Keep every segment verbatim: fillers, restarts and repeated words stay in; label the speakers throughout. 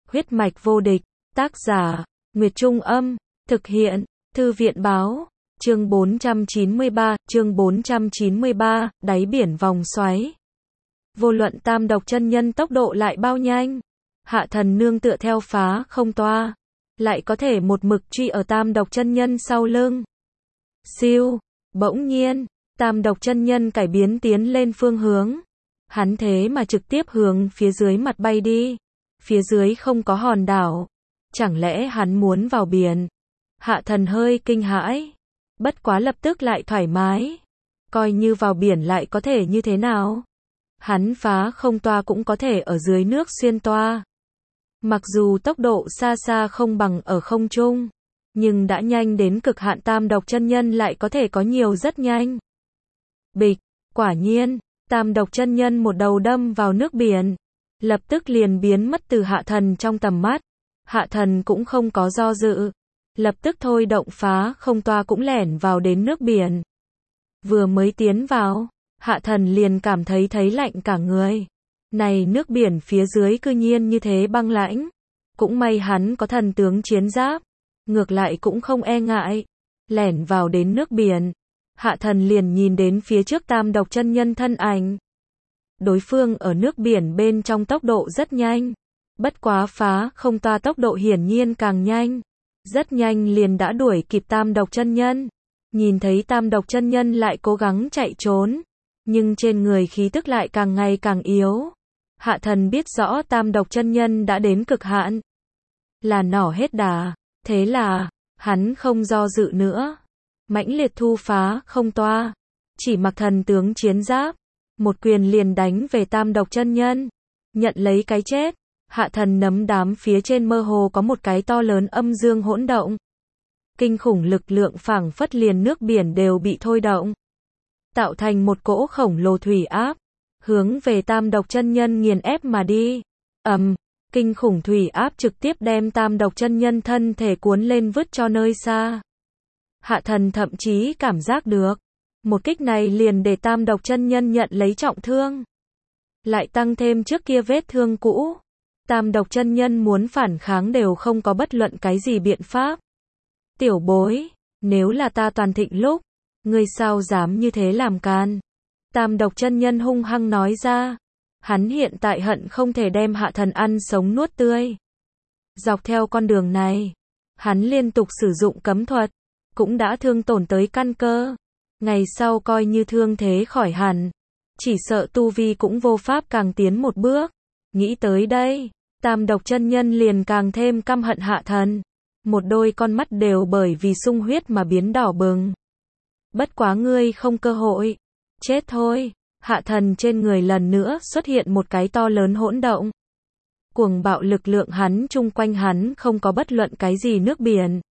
Speaker 1: Huyết mạch vô địch, tác giả, Nguyệt Trung Âm, thực hiện, Thư viện Báo, chương bốn trăm chín mươi ba, chương bốn trăm chín mươi ba, đáy biển vòng xoáy. Vô luận tam độc chân nhân tốc độ lại bao nhanh, Hạ Thần nương tựa theo phá không toa, lại có thể một mực truy ở tam độc chân nhân sau lưng. Siêu, bỗng nhiên, tam độc chân nhân cải biến tiến lên phương hướng. Hắn thế mà trực tiếp hướng phía dưới mặt bay đi. Phía dưới không có hòn đảo. Chẳng lẽ hắn muốn vào biển? Hạ Thần hơi kinh hãi. Bất quá lập tức lại thoải mái. Coi như vào biển lại có thể như thế nào? Hắn phá không toa cũng có thể ở dưới nước xuyên toa. Mặc dù tốc độ xa xa không bằng ở không trung, nhưng đã nhanh đến cực hạn tam độc chân nhân lại có thể có nhiều rất nhanh. Bịch, quả nhiên, tam độc chân nhân một đầu đâm vào nước biển, lập tức liền biến mất từ Hạ Thần trong tầm mắt. Hạ Thần cũng không có do dự, lập tức thôi động phá không toa cũng lẻn vào đến nước biển. Vừa mới tiến vào, Hạ Thần liền cảm thấy thấy lạnh cả người. Này nước biển phía dưới cư nhiên như thế băng lãnh. Cũng may hắn có thần tướng chiến giáp, ngược lại cũng không e ngại. Lẻn vào đến nước biển, Hạ Thần liền nhìn đến phía trước tam độc chân nhân thân ảnh. Đối phương ở nước biển bên trong tốc độ rất nhanh. Bất quá phá không toa tốc độ hiển nhiên càng nhanh. Rất nhanh liền đã đuổi kịp tam độc chân nhân. Nhìn thấy tam độc chân nhân lại cố gắng chạy trốn, nhưng trên người khí tức lại càng ngày càng yếu. Hạ Thần biết rõ tam độc chân nhân đã đến cực hạn. Là nỏ hết đà. Thế là, hắn không do dự nữa. Mãnh liệt thu phá không toa. Chỉ mặc thần tướng chiến giáp. Một quyền liền đánh về tam độc chân nhân. Nhận lấy cái chết. Hạ Thần nấm đám phía trên mơ hồ có một cái to lớn âm dương hỗn động. Kinh khủng lực lượng phảng phất liền nước biển đều bị thôi động. Tạo thành một cỗ khổng lồ thủy áp. Hướng về tam độc chân nhân nghiền ép mà đi. Ầm, um, kinh khủng thủy áp trực tiếp đem tam độc chân nhân thân thể cuốn lên vứt cho nơi xa. Hạ Thần thậm chí cảm giác được, một kích này liền để tam độc chân nhân nhận lấy trọng thương. Lại tăng thêm trước kia vết thương cũ. Tam độc chân nhân muốn phản kháng đều không có bất luận cái gì biện pháp. Tiểu bối, nếu là ta toàn thịnh lúc, ngươi sao dám như thế làm can? Tam độc chân nhân hung hăng nói ra. Hắn hiện tại hận không thể đem Hạ Thần ăn sống nuốt tươi. Dọc theo con đường này, hắn liên tục sử dụng cấm thuật, cũng đã thương tổn tới căn cơ. Ngày sau coi như thương thế khỏi hẳn, chỉ sợ tu vi cũng vô pháp càng tiến một bước. Nghĩ tới đây, tam độc chân nhân liền càng thêm căm hận Hạ Thần. Một đôi con mắt đều bởi vì sung huyết mà biến đỏ bừng. Bất quá ngươi không cơ hội. Chết thôi. Hạ Thần trên người lần nữa xuất hiện một cái to lớn hỗn động. Cuồng bạo lực lượng hắn chung quanh hắn không có bất luận cái gì nước biển.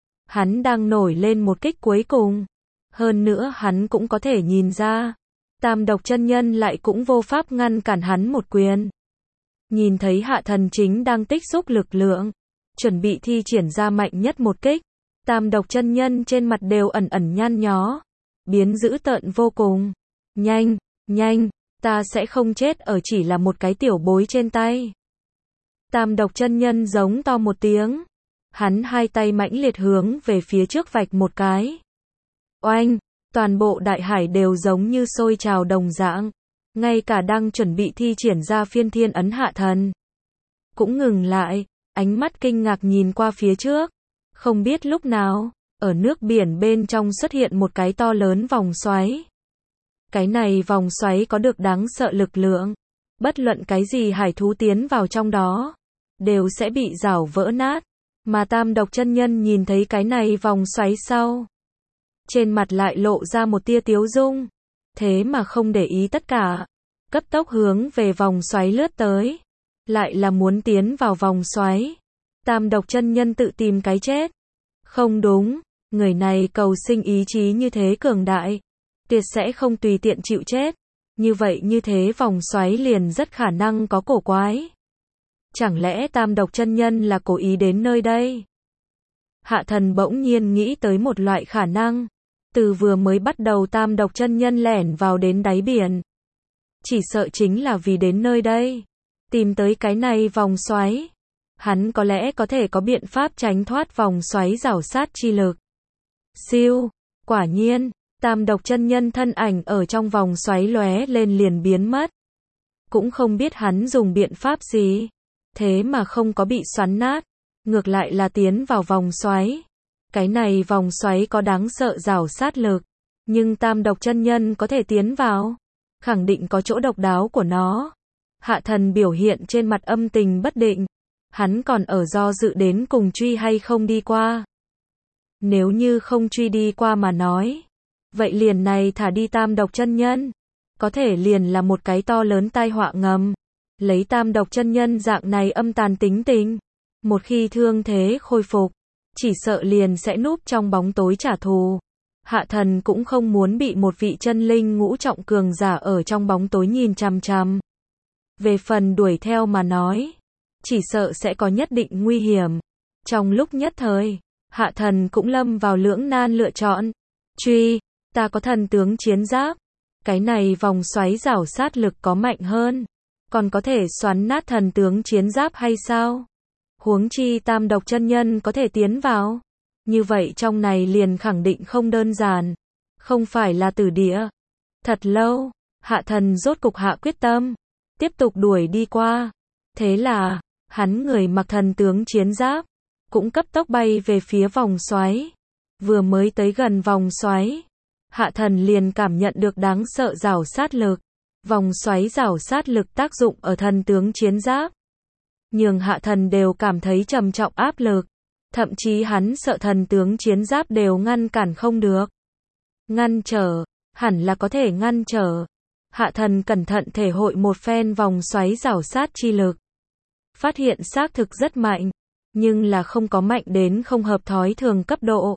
Speaker 1: Hắn đang nổi lên một kích cuối cùng. Hơn nữa hắn cũng có thể nhìn ra. Tam độc chân nhân lại cũng vô pháp ngăn cản hắn một quyền. Nhìn thấy Hạ Thần chính đang tích xúc lực lượng. Chuẩn bị thi triển ra mạnh nhất một kích. Tam độc chân nhân trên mặt đều ẩn ẩn nhăn nhó. Biến dữ tợn vô cùng. Nhanh, nhanh, ta sẽ không chết ở chỉ là một cái tiểu bối trên tay. Tam độc chân nhân giống to một tiếng. Hắn hai tay mãnh liệt hướng về phía trước vạch một cái. Oanh, toàn bộ đại hải đều giống như sôi trào đồng dạng. Ngay cả đang chuẩn bị thi triển ra phiên thiên ấn Hạ Thần cũng ngừng lại, ánh mắt kinh ngạc nhìn qua phía trước. Không biết lúc nào, ở nước biển bên trong xuất hiện một cái to lớn vòng xoáy. Cái này vòng xoáy có được đáng sợ lực lượng. Bất luận cái gì hải thú tiến vào trong đó, đều sẽ bị rảo vỡ nát. Mà tam độc chân nhân nhìn thấy cái này vòng xoáy sau. Trên mặt lại lộ ra một tia tiếu dung. Thế mà không để ý tất cả. Cấp tốc hướng về vòng xoáy lướt tới. Lại là muốn tiến vào vòng xoáy. Tam độc chân nhân tự tìm cái chết. Không đúng, người này cầu sinh ý chí như thế cường đại. Tuyệt sẽ không tùy tiện chịu chết. Như vậy như thế vòng xoáy liền rất khả năng có cổ quái. Chẳng lẽ tam độc chân nhân là cố ý đến nơi đây? Hạ Thần bỗng nhiên nghĩ tới một loại khả năng. Từ vừa mới bắt đầu tam độc chân nhân lẻn vào đến đáy biển. Chỉ sợ chính là vì đến nơi đây. Tìm tới cái này vòng xoáy. hắn có lẽ có thể có biện pháp tránh thoát vòng xoáy rảo sát chi lực. Siêu, quả nhiên, tam độc chân nhân thân ảnh ở trong vòng xoáy lóe lên liền biến mất. Cũng không biết hắn dùng biện pháp gì, thế mà không có bị xoắn nát, ngược lại là tiến vào vòng xoáy. Cái này vòng xoáy có đáng sợ rảo sát lực, nhưng tam độc chân nhân có thể tiến vào, khẳng định có chỗ độc đáo của nó. Hạ thần biểu hiện trên mặt âm tình bất định, hắn còn ở do dự đến cùng truy hay không đi qua. Nếu như không truy đi qua mà nói, vậy liền này thả đi tam độc chân nhân, có thể liền là một cái to lớn tai họa ngầm. Lấy tam độc chân nhân dạng này âm tàn tính tình, một khi thương thế khôi phục, chỉ sợ liền sẽ núp trong bóng tối trả thù. Hạ thần cũng không muốn bị một vị chân linh ngũ trọng cường giả ở trong bóng tối nhìn chằm chằm. Về phần đuổi theo mà nói, chỉ sợ sẽ có nhất định nguy hiểm. Trong lúc nhất thời, hạ thần cũng lâm vào lưỡng nan lựa chọn. Truy, ta có thần tướng chiến giáp. Cái này vòng xoáy rảo sát lực có mạnh hơn, còn có thể xoắn nát thần tướng chiến giáp hay sao? Huống chi tam độc chân nhân có thể tiến vào. Như vậy trong này liền khẳng định không đơn giản, không phải là tử địa. Thật lâu, hạ thần rốt cục hạ quyết tâm, tiếp tục đuổi đi qua. Thế là, hắn người mặc thần tướng chiến giáp, cũng cấp tốc bay về phía vòng xoáy. Vừa mới tới gần vòng xoáy, hạ thần liền cảm nhận được đáng sợ rảo sát lực. Vòng xoáy rảo sát lực tác dụng ở thần tướng chiến giáp, nhường hạ thần đều cảm thấy trầm trọng áp lực. Thậm chí hắn sợ thần tướng chiến giáp đều ngăn cản không được. Ngăn trở, hẳn là có thể ngăn trở. Hạ thần cẩn thận thể hội một phen vòng xoáy rảo sát chi lực. Phát hiện xác thực rất mạnh, nhưng là không có mạnh đến không hợp thói thường cấp độ.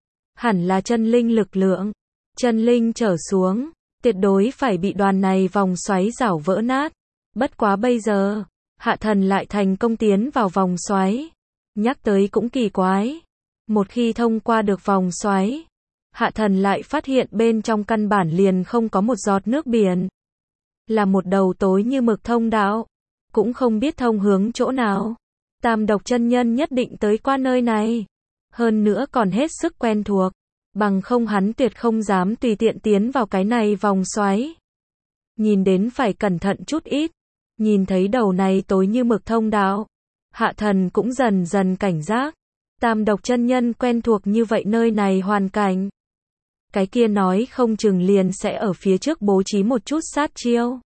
Speaker 1: Hẳn là chân linh lực lượng. Chân linh trở xuống, tuyệt đối phải bị đoàn này vòng xoáy rảo vỡ nát. Bất quá bây giờ, hạ thần lại thành công tiến vào vòng xoáy. Nhắc tới cũng kỳ quái. Một khi thông qua được vòng xoáy, hạ thần lại phát hiện bên trong căn bản liền không có một giọt nước biển. Là một đầu tối như mực thông đạo. Cũng không biết thông hướng chỗ nào. Tam độc chân nhân nhất định tới qua nơi này. Hơn nữa còn hết sức quen thuộc. Bằng không hắn tuyệt không dám tùy tiện tiến vào cái này vòng xoáy. Nhìn đến phải cẩn thận chút ít. Nhìn thấy đầu này tối như mực thông đạo, hạ thần cũng dần dần cảnh giác. Tam độc chân nhân quen thuộc như vậy nơi này hoàn cảnh. Cái kia nói không chừng liền sẽ ở phía trước bố trí một chút sát chiêu.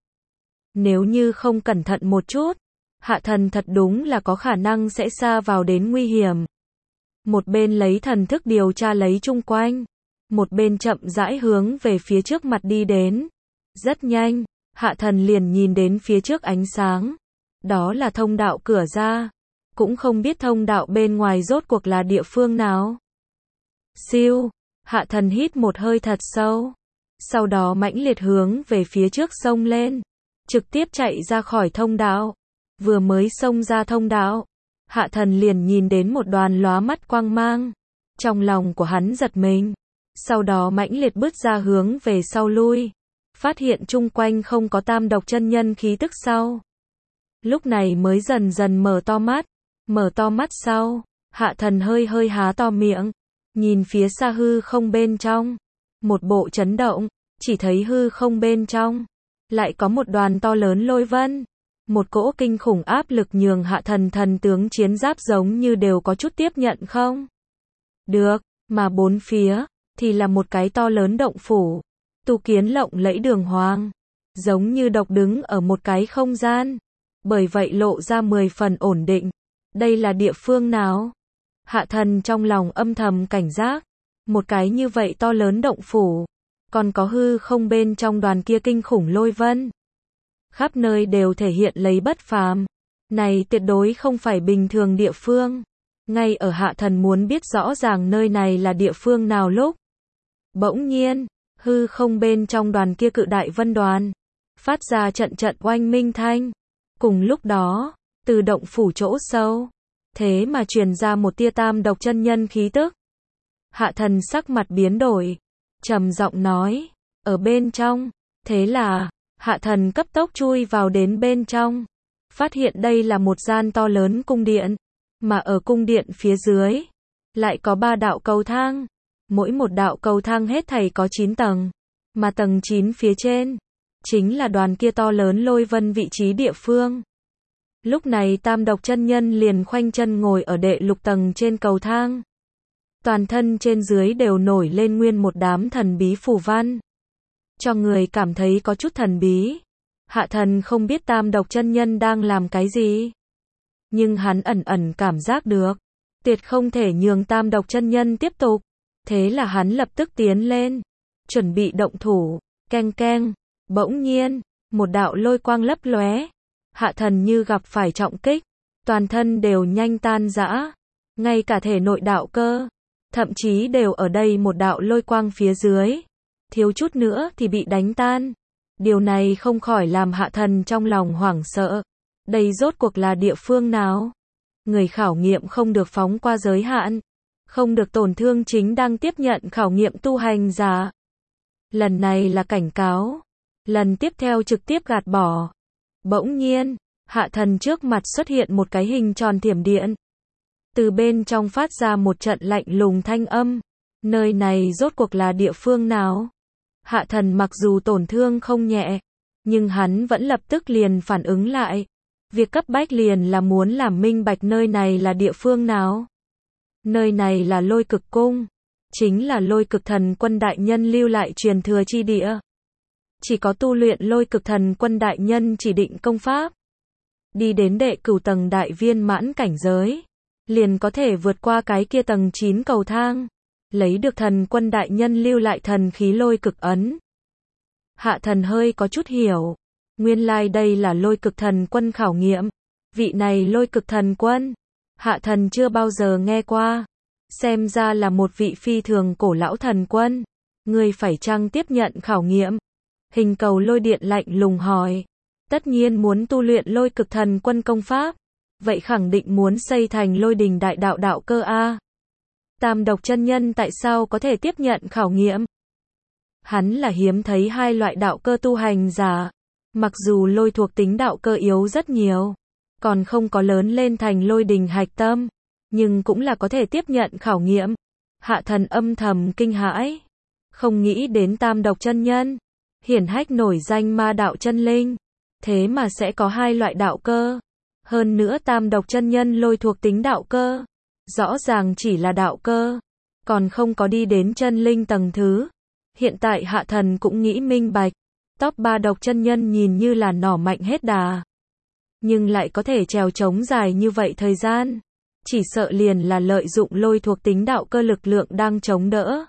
Speaker 1: Nếu như không cẩn thận một chút, hạ thần thật đúng là có khả năng sẽ sa vào đến nguy hiểm. Một bên lấy thần thức điều tra lấy chung quanh, một bên chậm rãi hướng về phía trước mặt đi đến. Rất nhanh, hạ thần liền nhìn đến phía trước ánh sáng. Đó là thông đạo cửa ra. Cũng không biết thông đạo bên ngoài rốt cuộc là địa phương nào. Siêu, hạ thần hít một hơi thật sâu. Sau đó mãnh liệt hướng về phía trước xông lên. Trực tiếp chạy ra khỏi thông đạo. Vừa mới xông ra thông đạo, hạ thần liền nhìn đến một đoàn lóa mắt quang mang. Trong lòng của hắn giật mình. Sau đó mãnh liệt bước ra hướng về sau lui. Phát hiện chung quanh không có tam độc chân nhân khí tức sau. Lúc này mới dần dần mở to mắt. Mở to mắt sau, hạ thần hơi hơi há to miệng. Nhìn phía xa hư không bên trong. Một bộ chấn động, chỉ thấy hư không bên trong. Lại có một đoàn to lớn lôi vân. Một cỗ kinh khủng áp lực nhường hạ thần thần tướng chiến giáp giống như đều có chút tiếp nhận không? Được, mà bốn phía, thì là một cái to lớn động phủ. Tu kiến lộng lẫy đường hoàng. Giống như độc đứng ở một cái không gian. Bởi vậy lộ ra mười phần ổn định. Đây là địa phương nào? Hạ thần trong lòng âm thầm cảnh giác. Một cái như vậy to lớn động phủ. Còn có hư không bên trong đoàn kia kinh khủng lôi vân. Khắp nơi đều thể hiện lấy bất phàm. Này tuyệt đối không phải bình thường địa phương. Ngay ở hạ thần muốn biết rõ ràng nơi này là địa phương nào lúc. Bỗng nhiên, hư không bên trong đoàn kia cự đại vân đoàn. Phát ra trận trận oanh minh thanh. Cùng lúc đó, từ động phủ chỗ sâu. Thế mà truyền ra một tia tam độc chân nhân khí tức. Hạ thần sắc mặt biến đổi. Trầm giọng nói. Ở bên trong. Thế là, hạ thần cấp tốc chui vào đến bên trong. Phát hiện đây là một gian to lớn cung điện. Mà ở cung điện phía dưới, lại có ba đạo cầu thang. Mỗi một đạo cầu thang hết thảy có chín tầng. Mà tầng chín phía trên, chính là đoàn kia to lớn lôi vân vị trí địa phương. Lúc này Tam Độc chân nhân liền khoanh chân ngồi ở đệ lục tầng trên cầu thang. Toàn thân trên dưới đều nổi lên nguyên một đám thần bí phù văn. Cho người cảm thấy có chút thần bí. Hạ thần không biết Tam Độc chân nhân đang làm cái gì. Nhưng hắn ẩn ẩn cảm giác được. Tuyệt không thể nhường Tam Độc chân nhân tiếp tục. Thế là hắn lập tức tiến lên. Chuẩn bị động thủ. Keng keng. Bỗng nhiên, một đạo lôi quang lấp lóe. Hạ thần như gặp phải trọng kích. Toàn thân đều nhanh tan rã. Ngay cả thể nội đạo cơ. Thậm chí đều ở đây một đạo lôi quang phía dưới. Thiếu chút nữa thì bị đánh tan. Điều này không khỏi làm hạ thần trong lòng hoảng sợ. Đây rốt cuộc là địa phương nào? Người khảo nghiệm không được phóng qua giới hạn. Không được tổn thương chính đang tiếp nhận khảo nghiệm tu hành giả. Lần này là cảnh cáo. Lần tiếp theo trực tiếp gạt bỏ. Bỗng nhiên, hạ thần trước mặt xuất hiện một cái hình tròn thiểm điện. Từ bên trong phát ra một trận lạnh lùng thanh âm. Nơi này rốt cuộc là địa phương nào? Hạ thần mặc dù tổn thương không nhẹ, nhưng hắn vẫn lập tức liền phản ứng lại. Việc cấp bách liền là muốn làm minh bạch nơi này là địa phương nào. Nơi này là Lôi Cực Cung, chính là Lôi Cực Thần Quân đại nhân lưu lại truyền thừa chi địa. Chỉ có tu luyện Lôi Cực Thần Quân đại nhân chỉ định công pháp, đi đến đệ cửu tầng đại viên mãn cảnh giới, liền có thể vượt qua cái kia tầng chín cầu thang, lấy được Thần Quân đại nhân lưu lại thần khí Lôi Cực ấn. Hạ thần hơi có chút hiểu, nguyên lai like đây là Lôi Cực Thần Quân khảo nghiệm. Vị này Lôi Cực Thần Quân, hạ thần chưa bao giờ nghe qua, xem ra là một vị phi thường cổ lão thần quân. Ngươi phải chăng tiếp nhận khảo nghiệm? Hình cầu lôi điện lạnh lùng hỏi. Tất nhiên muốn tu luyện Lôi Cực Thần Quân công pháp, vậy khẳng định muốn xây thành Lôi Đình đại đạo đạo cơ a. Tam Độc chân nhân tại sao có thể tiếp nhận khảo nghiệm? Hắn là hiếm thấy hai loại đạo cơ tu hành giả. Mặc dù lôi thuộc tính đạo cơ yếu rất nhiều, còn không có lớn lên thành Lôi Đình hạch tâm, nhưng cũng là có thể tiếp nhận khảo nghiệm. Hạ thần âm thầm kinh hãi, không nghĩ đến Tam Độc chân nhân, hiển hách nổi danh ma đạo chân linh, thế mà sẽ có hai loại đạo cơ. Hơn nữa Tam Độc chân nhân lôi thuộc tính đạo cơ, rõ ràng chỉ là đạo cơ, còn không có đi đến chân linh tầng thứ. Hiện tại hạ thần cũng nghĩ minh bạch, top ba độc chân nhân nhìn như là nỏ mạnh hết đà, nhưng lại có thể trèo trống dài như vậy thời gian, chỉ sợ liền là lợi dụng lôi thuộc tính đạo cơ lực lượng đang chống đỡ.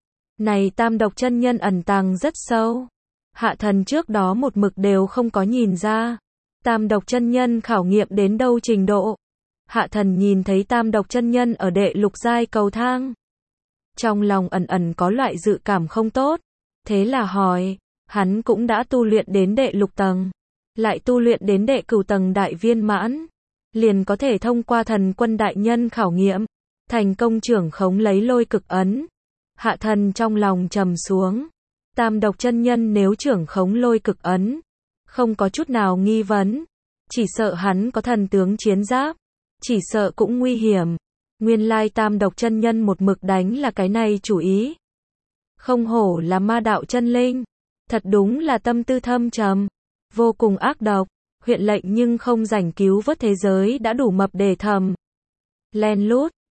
Speaker 1: Này Tam Độc chân nhân ẩn tàng rất sâu, hạ thần trước đó một mực đều không có nhìn ra. Tam Độc chân nhân khảo nghiệm đến đâu trình độ? Hạ thần nhìn thấy Tam Độc chân nhân ở đệ lục giai cầu thang, trong lòng ẩn ẩn có loại dự cảm không tốt, thế là hỏi, hắn cũng đã tu luyện đến đệ lục tầng, lại tu luyện đến đệ cửu tầng đại viên mãn, liền có thể thông qua Thần Quân đại nhân khảo nghiệm, thành công trưởng khống lấy Lôi Cực ấn. Hạ thần trong lòng trầm xuống, Tam Độc chân nhân nếu trưởng khống Lôi Cực ấn, không có chút nào nghi vấn, chỉ sợ hắn có thần tướng chiến giáp, chỉ sợ cũng nguy hiểm. Nguyên lai Tam Độc chân nhân một mực đánh là cái này chủ ý. Không hổ là ma đạo chân linh, thật đúng là tâm tư thâm trầm, vô cùng ác độc, huyện lệnh nhưng không rảnh cứu vớt thế giới đã đủ mập để thầm. Len lút,